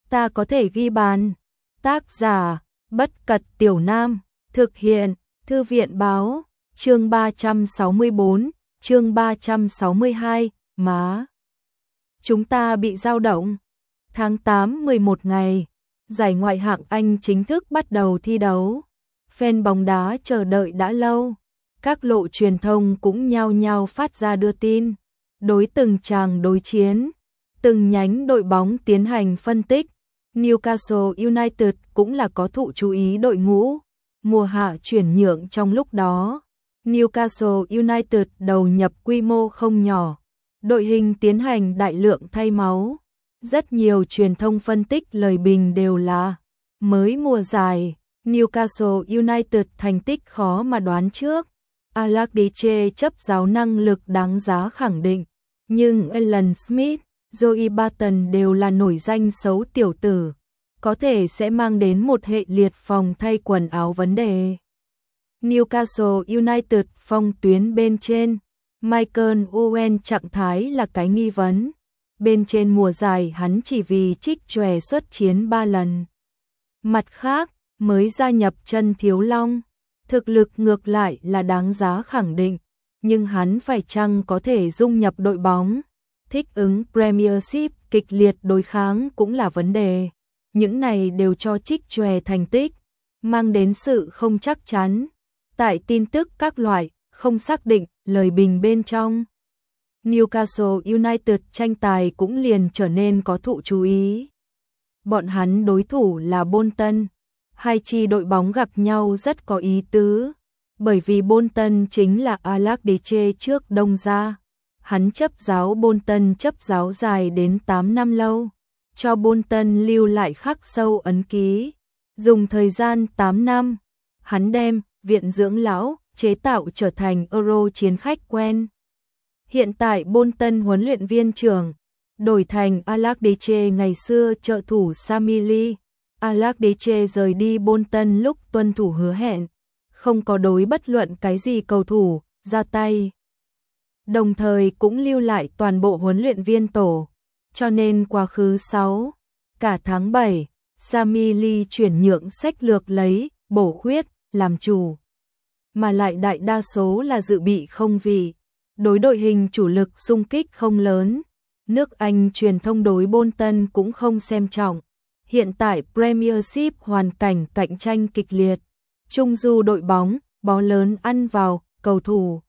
ta có thể ghi bàn. Tác giả, Bất Cật Tiểu Nam, thực hiện, Thư viện báo, chương 364, chương 362, má. Chúng ta bị dao động. Tháng 8 11 ngày, giải ngoại hạng Anh chính thức bắt đầu thi đấu. Fan bóng đá chờ đợi đã lâu. Các lộ truyền thông cũng nhao nhao phát ra đưa tin. Đối từng tràng đối chiến, từng nhánh đội bóng tiến hành phân tích. Newcastle United cũng là có thụ chú ý đội ngũ. Mùa hạ chuyển nhượng trong lúc đó. Newcastle United đầu nhập quy mô không nhỏ. Đội hình tiến hành đại lượng thay máu. Rất nhiều truyền thông phân tích lời bình đều là mới mùa giải, Newcastle United thành tích khó mà đoán trước. Allardyce chấp giáo năng lực đáng giá khẳng định, nhưng Alan Smith, Joey Barton đều là nổi danh xấu tiểu tử, có thể sẽ mang đến một hệ liệt phòng thay quần áo vấn đề. Newcastle United phong tuyến bên trên, Michael Owen trạng thái là cái nghi vấn. Bên trên mùa giải hắn chỉ vì trích chòe xuất chiến 3 lần. Mặt khác, mới gia nhập chân Thiếu Long, thực lực ngược lại là đáng giá khẳng định, nhưng hắn phải chăng có thể dung nhập đội bóng, thích ứng Premiership kịch liệt đối kháng cũng là vấn đề. Những này đều cho trích chòe thành tích, mang đến sự không chắc chắn. Tại tin tức các loại, không xác định, lời bình bên trong. Newcastle United tranh tài cũng liền trở nên có thụ chú ý. Bọn hắn đối thủ là Bolton. Hai chi đội bóng gặp nhau rất có ý tứ, bởi vì Bolton chính là Allardyce trước Đông ra. Hắn chấp giáo Bolton chấp giáo dài đến 8 năm lâu, cho Bolton lưu lại khắc sâu ấn ký. Dùng thời gian 8 năm, hắn đem viện dưỡng lão chế tạo trở thành Euro chiến khách quen. Hiện tại Bolton huấn luyện viên trưởng đổi thành Allardyce ngày xưa trợ thủ Sammy Lee. Allardyce rời đi Bolton lúc tuân thủ hứa hẹn, không có đối bất luận cái gì cầu thủ ra tay. Đồng thời cũng lưu lại toàn bộ huấn luyện viên tổ, cho nên quá khứ 6, cả tháng 7, Sammy Lee chuyển nhượng sách lược lấy bổ khuyết làm chủ, mà lại đại đa số là dự bị không vị. Đối đội hình chủ lực xung kích không lớn, nước Anh truyền thông đối Bolton cũng không xem trọng. Hiện tại Premiership hoàn cảnh cạnh tranh kịch liệt, trung du đội bóng, bó lớn ăn vào, cầu thủ.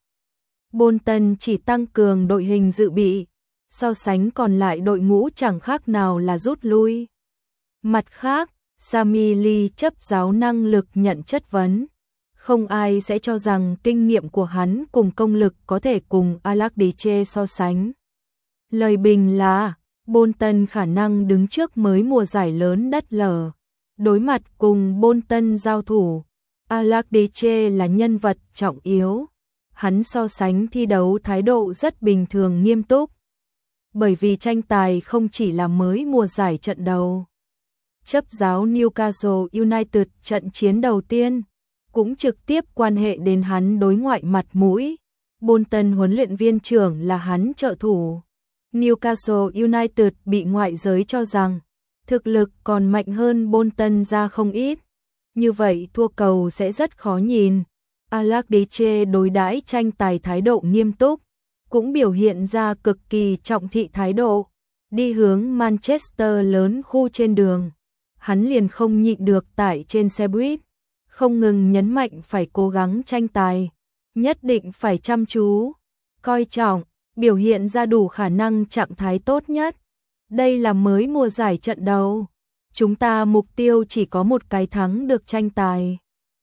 Bolton chỉ tăng cường đội hình dự bị, so sánh còn lại đội ngũ chẳng khác nào là rút lui. Mặt khác, Sammy Lee chấp giáo năng lực nhận chất vấn. Không ai sẽ cho rằng kinh nghiệm của hắn cùng công lực có thể cùng Allardyce so sánh. Lời bình là, Bolton khả năng đứng trước mới mùa giải lớn đất lở. Đối mặt cùng Bolton giao thủ, Allardyce là nhân vật trọng yếu. Hắn so sánh thi đấu thái độ rất bình thường nghiêm túc. Bởi vì tranh tài không chỉ là mới mùa giải trận đầu. Chấp giáo Newcastle United trận chiến đầu tiên cũng trực tiếp quan hệ đến hắn đối ngoại mặt mũi. Bolton huấn luyện viên trưởng là hắn trợ thủ. Newcastle United bị ngoại giới cho rằng thực lực còn mạnh hơn Bolton ra không ít. Như vậy thua cầu sẽ rất khó nhìn. Allardyce đối đãi tranh tài thái độ nghiêm túc, cũng biểu hiện ra cực kỳ trọng thị thái độ. Đi hướng Manchester lớn khu trên đường, hắn liền không nhịn được tại trên xe buýt, không ngừng nhấn mạnh phải cố gắng tranh tài, nhất định phải chăm chú, coi trọng, biểu hiện ra đủ khả năng trạng thái tốt nhất. Đây là mới mùa giải trận đầu. Chúng ta mục tiêu chỉ có một cái thắng được tranh tài.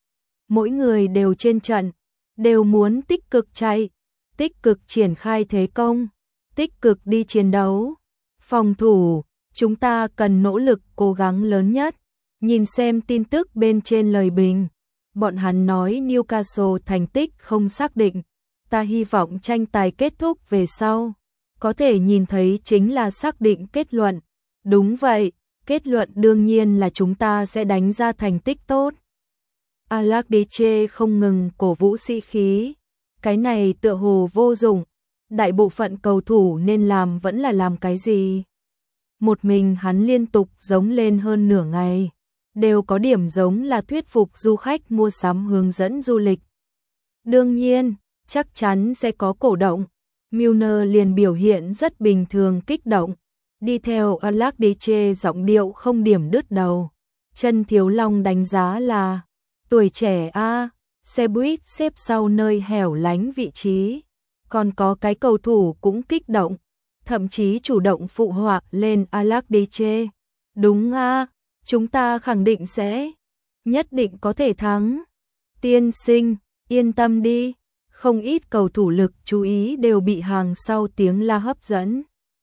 Mỗi người đều trên trận, đều muốn tích cực chạy, tích cực triển khai thế công, tích cực đi chiến đấu. Phòng thủ, chúng ta cần nỗ lực cố gắng lớn nhất. Nhìn xem tin tức bên trên lời bình. Bọn hắn nói Newcastle thành tích không xác định. Ta hy vọng tranh tài kết thúc về sau. Có thể nhìn thấy chính là xác định kết luận. Đúng vậy, kết luận đương nhiên là chúng ta sẽ đánh ra thành tích tốt. Allardyce không ngừng cổ vũ sĩ khí. Cái này tựa hồ vô dụng. Đại bộ phận cầu thủ nên làm vẫn là làm cái gì? một mình hắn liên tục giống lên hơn nửa ngày, đều có điểm giống là thuyết phục du khách mua sắm hướng dẫn du lịch. Đương nhiên, chắc chắn sẽ có cổ động. Milner liền biểu hiện rất bình thường kích động, đi theo Alakdiche giọng điệu không điểm đứt đầu. Chân Thiếu Long đánh giá là tuổi trẻ a, xe buýt xếp sau nơi hẻo lánh vị trí. Còn có cái cầu thủ cũng kích động, thậm chí chủ động phụ họa lên Alakdiche. Đúng a, chúng ta khẳng định sẽ, nhất định có thể thắng. Tiên sinh, yên tâm đi. Không ít cầu thủ lực chú ý đều bị hàng sau tiếng la hấp dẫn.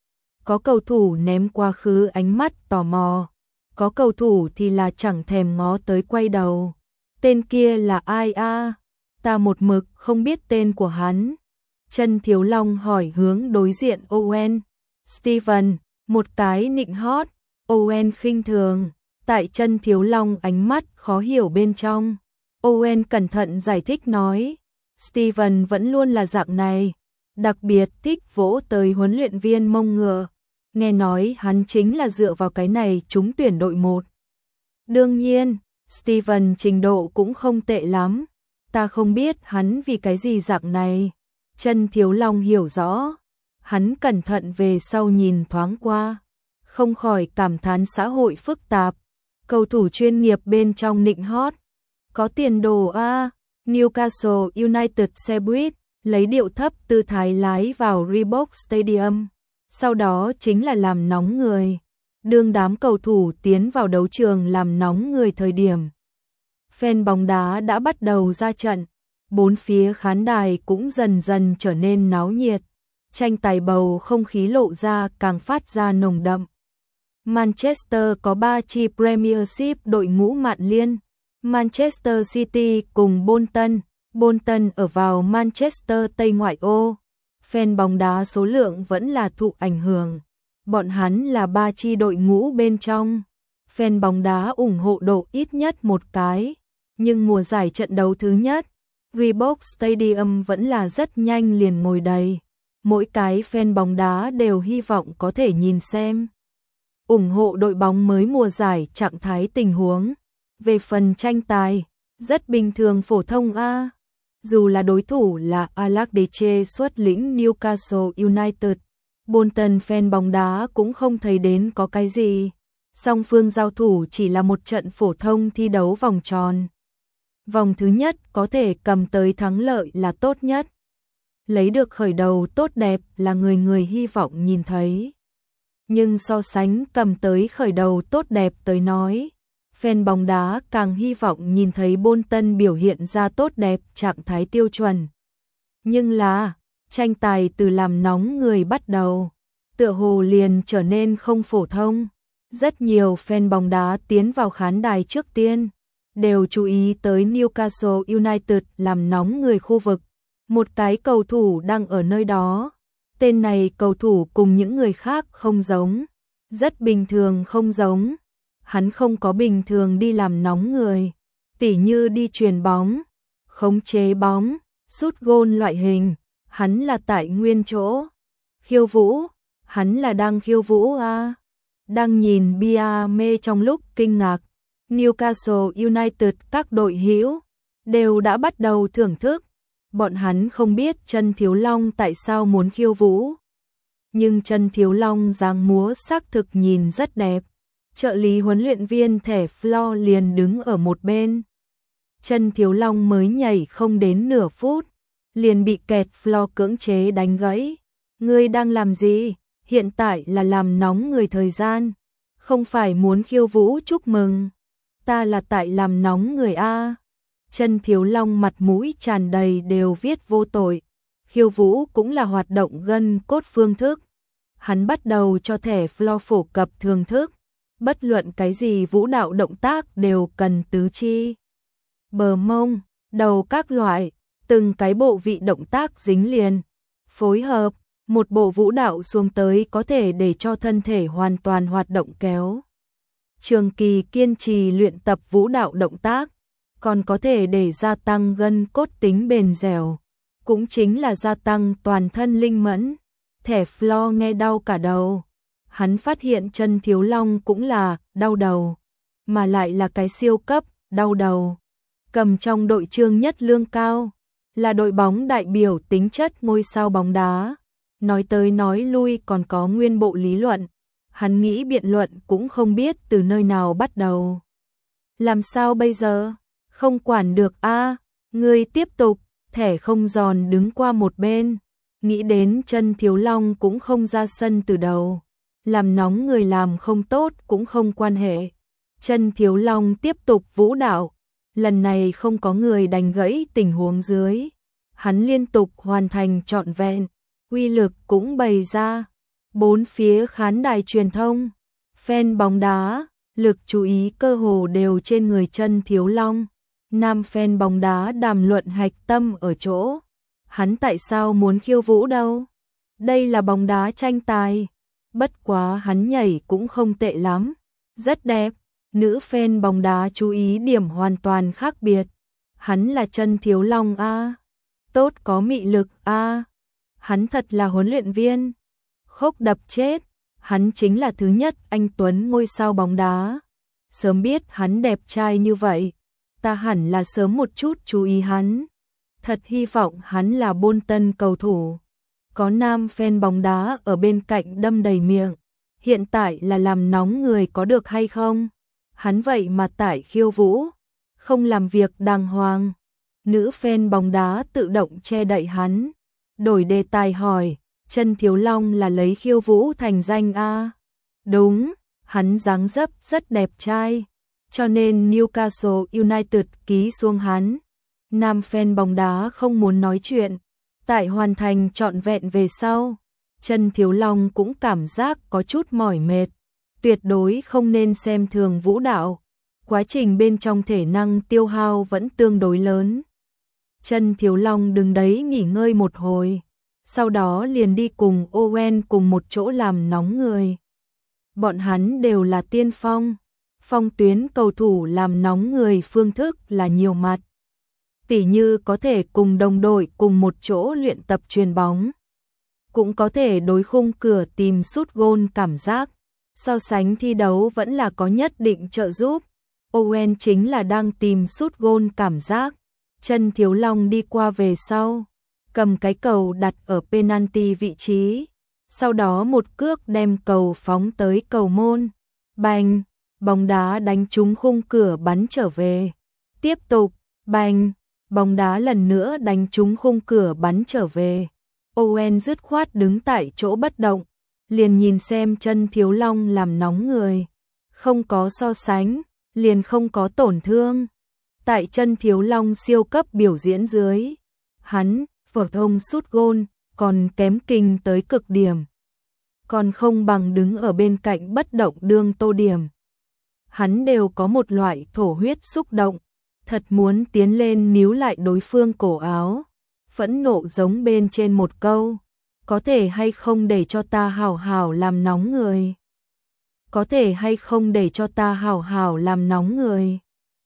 Có cầu thủ ném quá khứ ánh mắt tò mò, có cầu thủ thì là chẳng thèm ngó tới quay đầu. Tên kia là ai a? Ta một mực không biết tên của hắn. Chân Thiếu Long hỏi hướng đối diện Owen. Steven, một cái nịnh hót. Owen khinh thường, tại Chân Thiếu Long ánh mắt khó hiểu bên trong. Owen cẩn thận giải thích nói, Steven vẫn luôn là dạng này, đặc biệt thích vỗ tới huấn luyện viên mông ngựa. Nghe nói hắn chính là dựa vào cái này trúng tuyển đội 1. Đương nhiên, Steven trình độ cũng không tệ lắm, ta không biết hắn vì cái gì dạng này. Chân Thiếu Long hiểu rõ, hắn cẩn thận về sau nhìn thoáng qua, không khỏi cảm thán xã hội phức tạp. Cầu thủ chuyên nghiệp bên trong nịnh hót, có tiền đồ a. Newcastle United xe buýt lấy điệu thấp tư thái lái vào Reebok Stadium, sau đó chính là làm nóng người. Đương đám cầu thủ tiến vào đấu trường làm nóng người thời điểm, fan bóng đá đã bắt đầu ra trận, bốn phía khán đài cũng dần dần trở nên náo nhiệt, tranh tài bầu không khí lộ ra càng phát ra nồng đậm. Manchester có 3 chi Premiership đội ngũ mạn liên, Manchester City cùng Bolton. Bolton ở vào Manchester Tây ngoại ô, fan bóng đá số lượng vẫn là thụ ảnh hưởng. Bọn hắn là 3 chi đội ngũ bên trong, fan bóng đá ủng hộ độ ít nhất một cái, nhưng mùa giải trận đấu thứ nhất, Reebok Stadium vẫn là rất nhanh liền ngồi đầy. Mỗi cái fan bóng đá đều hy vọng có thể nhìn xem, ủng hộ đội bóng mới mùa giải trạng thái tình huống. Về phần tranh tài, rất bình thường phổ thông a. Dù là đối thủ là Alakdiche xuất lĩnh Newcastle United, Bolton fan bóng đá cũng không thấy đến có cái gì. Song phương giao thủ chỉ là một trận phổ thông thi đấu vòng tròn. Vòng thứ nhất có thể cầm tới thắng lợi là tốt nhất. Lấy được khởi đầu tốt đẹp là người người hy vọng nhìn thấy. Nhưng so sánh cầm tới khởi đầu tốt đẹp tới nói, fan bóng đá càng hy vọng nhìn thấy Bolton biểu hiện ra tốt đẹp trạng thái tiêu chuẩn. Nhưng là, tranh tài từ làm nóng người bắt đầu, tựa hồ liền trở nên không phổ thông. Rất nhiều fan bóng đá tiến vào khán đài trước tiên, đều chú ý tới Newcastle United làm nóng người khu vực. Một cái cầu thủ đang ở nơi đó. Tên này cầu thủ cùng những người khác không giống, rất bình thường không giống. Hắn không có bình thường đi làm nóng người, tỉ như đi chuyền bóng, khống chế bóng, sút gôn loại hình. Hắn là tại nguyên chỗ. Khiêu vũ, hắn là đang khiêu vũ a. Đang nhìn bia mê trong lúc kinh ngạc. Newcastle United các đội hữu đều đã bắt đầu thưởng thức. Bọn hắn không biết Chân Thiếu Long tại sao muốn khiêu vũ. Nhưng Chân Thiếu Long dáng múa xác thực nhìn rất đẹp. Trợ lý huấn luyện viên thẻ Flo liền đứng ở một bên. Chân Thiếu Long mới nhảy không đến nửa phút, liền bị kẹt Flo cưỡng chế đánh gãy. Ngươi đang làm gì? Hiện tại là làm nóng người thời gian, không phải muốn khiêu vũ chúc mừng. Ta là tại làm nóng người a. Chân Thiếu Long mặt mũi tràn đầy đều viết vô tội. Khiêu vũ cũng là hoạt động gân cốt phương thức. Hắn bắt đầu cho thẻ Flo phổ cập thường thức. Bất luận cái gì vũ đạo động tác đều cần tứ chi, bờ mông, đầu các loại, từng cái bộ vị động tác dính liền, phối hợp, một bộ vũ đạo xuống tới có thể để cho thân thể hoàn toàn hoạt động kéo. Trường kỳ kiên trì luyện tập vũ đạo động tác, còn có thể để gia tăng gân cốt tính bền dẻo, cũng chính là gia tăng toàn thân linh mẫn. Thẻ Flo nghe đau cả đầu. hắn phát hiện Chân Thiếu Long cũng là đau đầu, mà lại là cái siêu cấp đau đầu. Cầm trong đội Trương Nhất Lương cao, là đội bóng đại biểu tính chất ngôi sao bóng đá. Nói tới nói lui còn có nguyên bộ lý luận, hắn nghĩ biện luận cũng không biết từ nơi nào bắt đầu. Làm sao bây giờ? Không quản được a, ngươi tiếp tục, thẻ không giòn đứng qua một bên. Nghĩ đến Chân Thiếu Long cũng không ra sân từ đầu, làm nóng người làm không tốt cũng không quan hệ. Chân Thiếu Long tiếp tục vũ đạo, lần này không có người đánh gãy tình huống dưới. Hắn liên tục hoàn thành trọn vẹn, uy lực cũng bày ra. Bốn phía khán đài truyền thông, fan bóng đá, lực chú ý cơ hồ đều trên người Chân Thiếu Long. Nam fan bóng đá đàm luận hạch tâm ở chỗ, hắn tại sao muốn khiêu vũ đâu? Đây là bóng đá tranh tài. Bất quá hắn nhảy cũng không tệ lắm, rất đẹp. Nữ fan bóng đá chú ý điểm hoàn toàn khác biệt. Hắn là Chân Thiếu Long a, tốt có mị lực a. Hắn thật là huấn luyện viên. Khốc đập chết, hắn chính là thứ nhất anh tuấn ngôi sao bóng đá. Sớm biết hắn đẹp trai như vậy, ta hẳn là sớm một chút chú ý hắn. Thật hy vọng hắn là Bolton cầu thủ. Có nam fan bóng đá ở bên cạnh đâm đầy miệng. Hiện tại là làm nóng người có được hay không? Hắn vậy mà tải khiêu vũ, không làm việc đàng hoàng. Nữ fan bóng đá tự động che đậy hắn, đổi đề tài hỏi, Chân Thiếu Long là lấy khiêu vũ thành danh a? Đúng, hắn dáng dấp rất đẹp trai, cho nên Newcastle United ký xuống hắn. Nam fan bóng đá không muốn nói chuyện, tại hoàn thành trọn vẹn về sau, Chân Thiếu Long cũng cảm giác có chút mỏi mệt. Tuyệt đối không nên xem thường vũ đạo, quá trình bên trong thể năng tiêu hao vẫn tương đối lớn. Chân Thiếu Long đứng đấy nghỉ ngơi một hồi, sau đó liền đi cùng Owen cùng một chỗ làm nóng người. Bọn hắn đều là tiên phong, phong tuyến cầu thủ làm nóng người phương thức là nhiều mặt. Tỉ như có thể cùng đồng đội cùng một chỗ luyện tập chuyền bóng, cũng có thể đối khung cửa tìm sút gôn cảm giác. So sánh thi đấu vẫn là có nhất định trợ giúp. Owen chính là đang tìm sút gôn cảm giác. Chân Thiếu Long đi qua về sau, cầm cái cầu đặt ở penalty vị trí, sau đó một cước đem cầu phóng tới cầu môn. Bành, bóng đá đánh trúng khung cửa bắn trở về. Tiếp tục, bành, bóng đá lần nữa đánh trúng khung cửa bắn trở về. Owen dứt khoát đứng tại chỗ bất động, liền nhìn xem Chân Thiếu Long làm nóng người. Không có so sánh, liền không có tổn thương. Tại Chân Thiếu Long siêu cấp biểu diễn dưới, hắn, phổ thông sút gôn, còn kém kinh tới cực điểm. Còn không bằng đứng ở bên cạnh bất động đương tô điểm. Hắn đều có một loại thổ huyết xúc động, thật muốn tiến lên níu lại đối phương cổ áo, phẫn nộ giống bên trên một câu. Có thể hay không để cho ta hảo hảo làm nóng người? Có thể hay không để cho ta hảo hảo làm nóng người?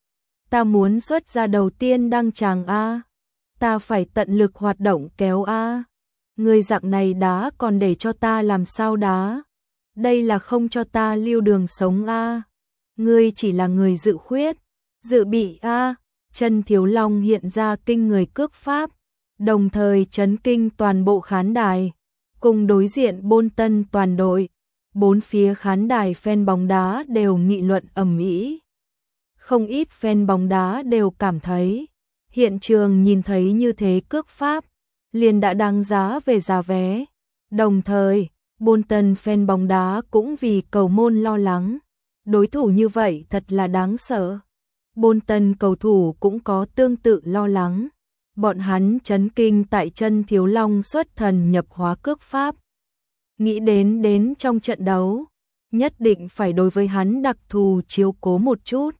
Ta muốn xuất ra đầu tiên đăng tràng a, ta phải tận lực hoạt động kéo a. Người dạng này đá còn để cho ta làm sao đá? Đây là không cho ta lưu đường sống a. Ngươi chỉ là người dự khuyết, dự bị a. Chân Thiếu Long hiện ra kinh người cước pháp, đồng thời chấn kinh toàn bộ khán đài. Cùng đối diện Bolton toàn đội, bốn phía khán đài fan bóng đá đều nghị luận ầm ĩ. Không ít fan bóng đá đều cảm thấy, hiện trường nhìn thấy như thế cước pháp, liền đã đáng giá về giá vé. Đồng thời, Bolton fan bóng đá cũng vì cầu môn lo lắng, đối thủ như vậy thật là đáng sợ. Bolton cầu thủ cũng có tương tự lo lắng. Bọn hắn chấn kinh tại Chân Thiếu Long xuất thần nhập hóa cước pháp. Nghĩ đến trong trận đấu, nhất định phải đối với hắn đặc thù chiếu cố một chút.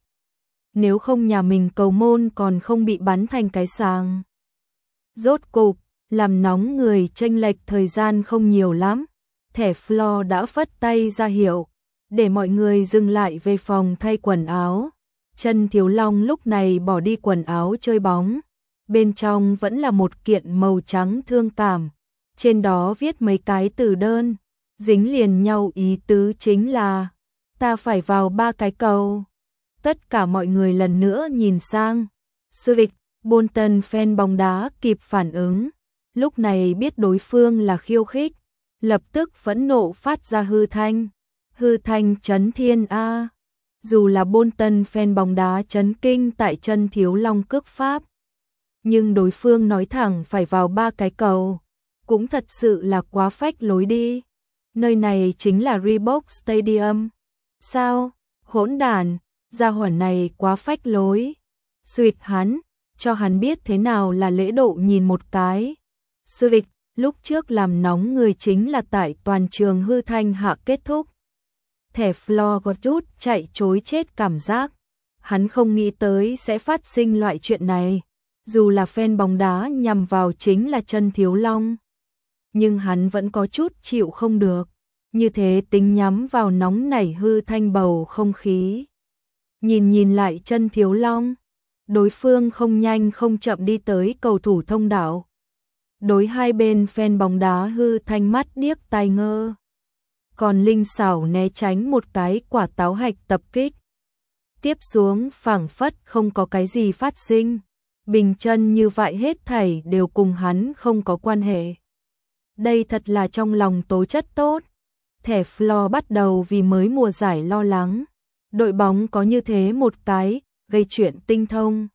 Nếu không nhà mình cầu môn còn không bị bắn thành cái sàng. Rốt cục, làm nóng người chênh lệch thời gian không nhiều lắm. Thẻ floor đã phất tay ra hiệu, để mọi người dừng lại về phòng thay quần áo. Chân Thiếu Long lúc này bỏ đi quần áo chơi bóng. Bên trong vẫn là một kiện màu trắng thương cảm, trên đó viết mấy cái từ đơn, dính liền nhau ý tứ chính là ta phải vào 3 cái cầu. Tất cả mọi người lần nữa nhìn sang. Swift, Bolton fan bóng đá kịp phản ứng, lúc này biết đối phương là khiêu khích, lập tức phẫn nộ phát ra hư thanh. Hư thanh chấn thiên a. Dù là Bolton fan bóng đá chấn kinh tại chân Thiếu Long cước pháp, nhưng đối phương nói thẳng phải vào 3 cái cầu, cũng thật sự là quá phách lối đi. Nơi này chính là Reebok Stadium. Sao? Hỗn đản, gia hỏa này quá phách lối. Suyệt hắn, cho hắn biết thế nào là lễ độ nhìn một cái. Suyệt, lúc trước làm nóng người chính là tại toàn trường hư thanh hạ kết thúc. Thẻ Flo có chút chạy chối chết cảm giác. Hắn không nghĩ tới sẽ phát sinh loại chuyện này. Dù là fan bóng đá nhằm vào chính là chân Thiếu Long, nhưng hắn vẫn có chút chịu không được. Như thế tính nhắm vào nóng nảy hư thanh bầu không khí. Nhìn lại chân Thiếu Long, đối phương không nhanh không chậm đi tới cầu thủ thông đạo. Đối hai bên fan bóng đá hư thanh mắt điếc tai ngơ. Còn linh xảo né tránh một cái quả táo hạch tập kích. Tiếp xuống phảng phất không có cái gì phát sinh. Bình chân như vậy hết thảy đều cùng hắn không có quan hệ. Đây thật là trong lòng tố chất tốt. Thẻ Flo bắt đầu vì mới mùa giải lo lắng. Đội bóng có như thế một cái, gây chuyện tinh thông.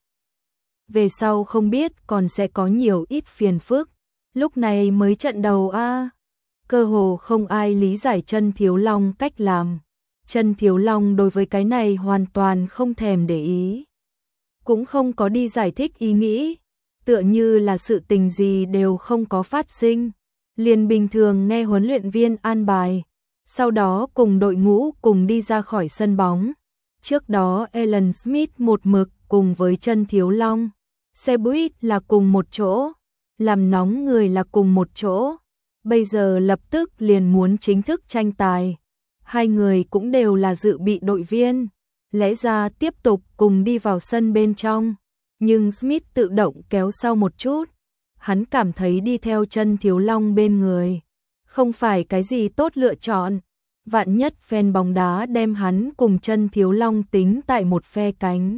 Về sau không biết còn sẽ có nhiều ít phiền phức. Lúc này mới trận đầu a, cơ hồ không ai lý giải chân Thiếu Long cách làm. Chân Thiếu Long đối với cái này hoàn toàn không thèm để ý. Cũng không có đi giải thích ý nghĩ, tựa như là sự tình gì đều không có phát sinh. Liền bình thường nghe huấn luyện viên an bài, sau đó cùng đội ngũ cùng đi ra khỏi sân bóng. Trước đó Alan Smith một mực cùng với chân Thiếu Long, xe buýt là cùng một chỗ, làm nóng người là cùng một chỗ. Bây giờ lập tức liền muốn chính thức tranh tài. Hai người cũng đều là dự bị đội viên, lẽ ra tiếp tục cùng đi vào sân bên trong, nhưng Smith tự động kéo sau một chút. Hắn cảm thấy đi theo chân Thiếu Long bên người không phải cái gì tốt lựa chọn. Vạn nhất fan bóng đá đem hắn cùng chân Thiếu Long tính tại một phe cánh.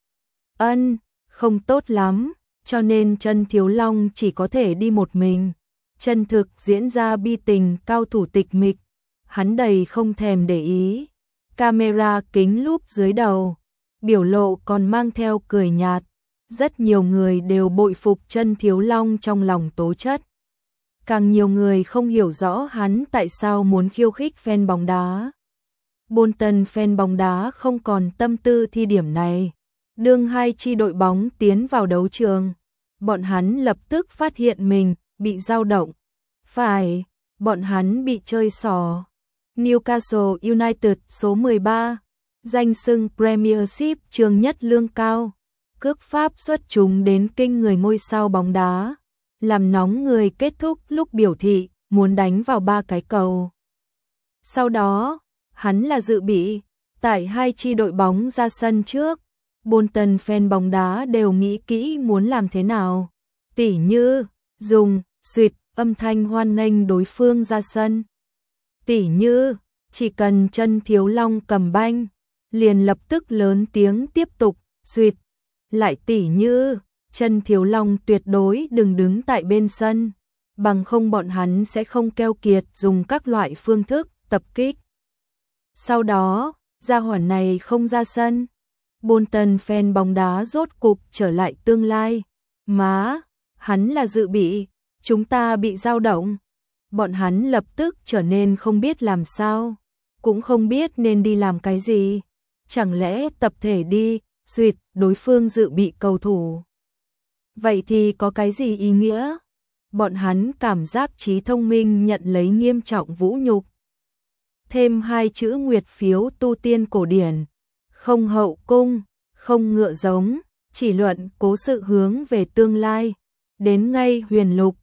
Không tốt lắm, cho nên chân Thiếu Long chỉ có thể đi một mình. Chân thực diễn ra bi tình cao thủ tịch mịch, hắn đầy không thèm để ý. Camera kính lúp dưới đầu, biểu lộ còn mang theo cười nhạt. Rất nhiều người đều bội phục chân Thiếu Long trong lòng tố chất. Càng nhiều người không hiểu rõ hắn tại sao muốn khiêu khích fan bóng đá. Bolton fan bóng đá không còn tâm tư thi điểm này. Đương hai chi đội bóng tiến vào đấu trường, bọn hắn lập tức phát hiện mình bị dao động. Phải, bọn hắn bị chơi xỏ. Newcastle United số 13, danh xưng Premiership trường nhất lương cao. Cước pháp xuất chúng đến kinh người ngôi sao bóng đá, làm nóng người kết thúc lúc biểu thị muốn đánh vào 3 cái cầu. Sau đó, hắn là dự bị, tại hai chi đội bóng ra sân trước, Bolton fan bóng đá đều nghĩ kỹ muốn làm thế nào. Tỉ như, dùng, xuyệt, âm thanh hoan nghênh đối phương ra sân. Tỉ như, chỉ cần chân Thiếu Long cầm banh, liền lập tức lớn tiếng tiếp tục, xuyệt. Lại tỉ như, chân Thiếu Long tuyệt đối đừng đứng tại bên sân, bằng không bọn hắn sẽ không keo kiệt dùng các loại phương thức tập kích. Sau đó, gia hỏa này không ra sân. Bolton fan bóng đá rốt cục trở lại tương lai. Má, hắn là dự bị, chúng ta bị dao động. Bọn hắn lập tức trở nên không biết làm sao, cũng không biết nên đi làm cái gì. Chẳng lẽ tập thể đi duyệt đối phương dự bị cầu thủ? Vậy thì có cái gì ý nghĩa? Bọn hắn cảm giác trí thông minh nhận lấy nghiêm trọng vũ nhục. Thêm hai chữ nguyệt phiếu tu tiên cổ điển, không hậu cung, không ngựa giống, chỉ luận cố sự hướng về tương lai. Đến ngay huyền lục,